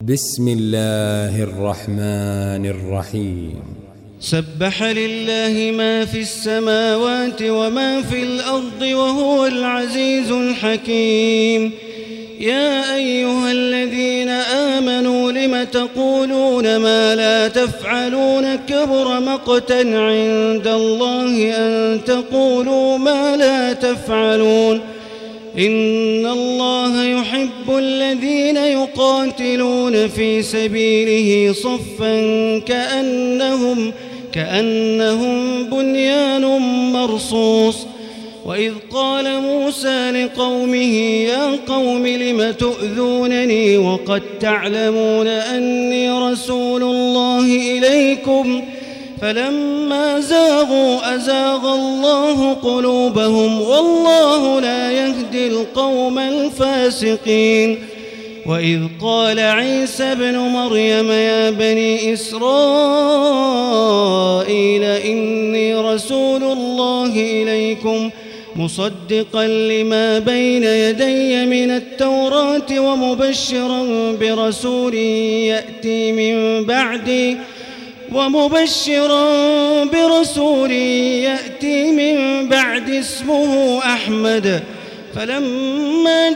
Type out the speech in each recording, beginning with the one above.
بسم الله الرحمن الرحيم. سبح لله ما في السماوات وما في الأرض وهو العزيز الحكيم. يا أيها الذين آمنوا لم تقولون ما لا تفعلون؟ كبر مقتا عند الله أن تقولوا ما لا تفعلون. إن الله يحب الذين يقاتلون في سبيله صفا كأنهم بنيان مرصوص. وإذ قال موسى لقومه يا قوم لم تؤذونني وقد تعلمون أني رسول الله إليكم فلما زاغوا أزاغ الله قلوبهم والله لا يهدي القوم الفاسقين. وإذ قال عيسى ابن مريم يا بني إسرائيل إني رسول الله إليكم مصدقا لما بين يدي من التوراة ومبشرا برسول يأتي من بعد اسمه أحمد. فلما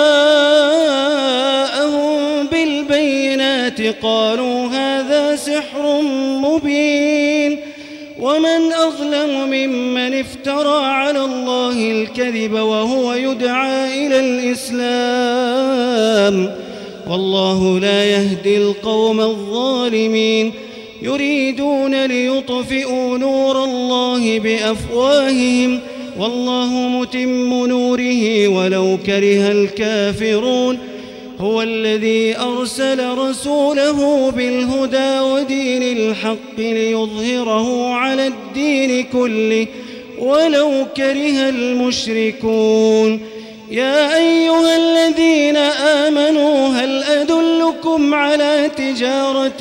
جاءهم بالبينات قالوا هذا سحر مبين. ومن أظلم ممن افترى على الله الكذب وهو يدعى إلى الإسلام والله لا يهدي القوم الظالمين. يريدون ليطفئوا نور الله بأفواههم والله متم نوره ولو كره الكافرون. هو الذي أرسل رسوله بالهدى ودين الحق ليظهره على الدين كله ولو كره المشركون. يا أيها الذين آمنوا هل أدلكم على تجارة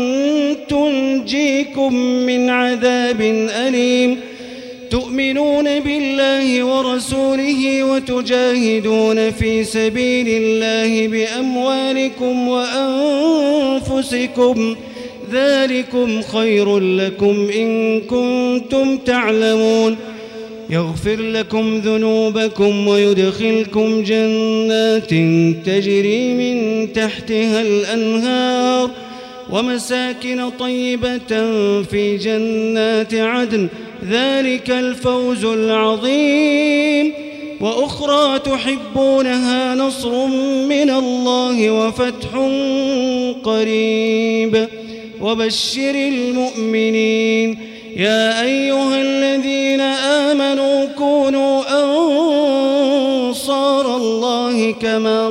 تنجيكم من عذاب أليم؟ تؤمنون بالله ورسوله وتجاهدون في سبيل الله بأموالكم وأنفسكم ذلكم خير لكم إن كنتم تعلمون. يغفر لكم ذنوبكم ويدخلكم جنات تجري من تحتها الأنهار ومساكن طيبة في جنات عدن ذلك الفوز العظيم. وأخرى تحبونها نصر من الله وفتح قريب وبشر المؤمنين. يا أيها الذين آمنوا كونوا أنصار الله كما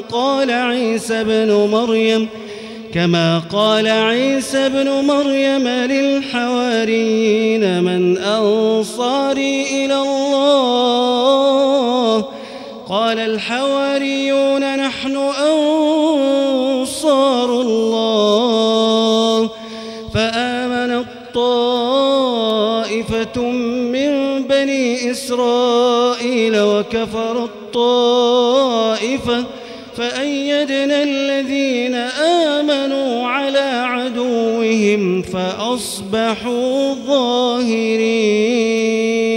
قال عيسى ابن مريم للحواريين من أنصاري إلى الله؟ قال الحواريون نحن أنصار الله. فآمنت طائفة من بني إسرائيل وكفرت طائفة فأيدنا الذين آمنوا على عدوهم. عدوهم فأصبحوا ظاهرين.